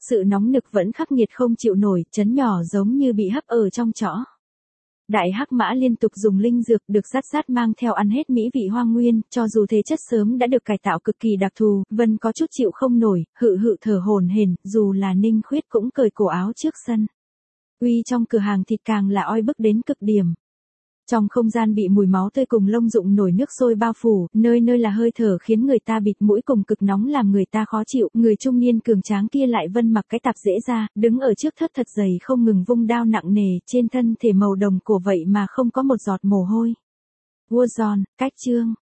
Sự nóng nực vẫn khắc nghiệt không chịu nổi, trấn nhỏ giống như bị hấp ở trong chõ. Đại hắc mã liên tục dùng linh dược được dắt mang theo ăn hết mỹ vị hoang nguyên, cho dù thể chất sớm đã được cải tạo cực kỳ đặc thù, Vân có chút chịu không nổi, hự thở hổn hển, dù là Ninh Khuyết cũng cởi cổ áo trước sân. Uy trong cửa hàng thịt càng là oi bức đến cực điểm. Trong không gian bị mùi máu tươi cùng lông rụng nổi nước sôi bao phủ, nơi nơi là hơi thở khiến người ta bịt mũi cùng cực nóng làm người ta khó chịu, người trung niên cường tráng kia lại Vân mặc cái tạp dễ ra, đứng ở trước thớt thật dày không ngừng vung đao nặng nề, trên thân thể màu đồng cổ vậy mà không có một giọt mồ hôi. Warzone, cách chương.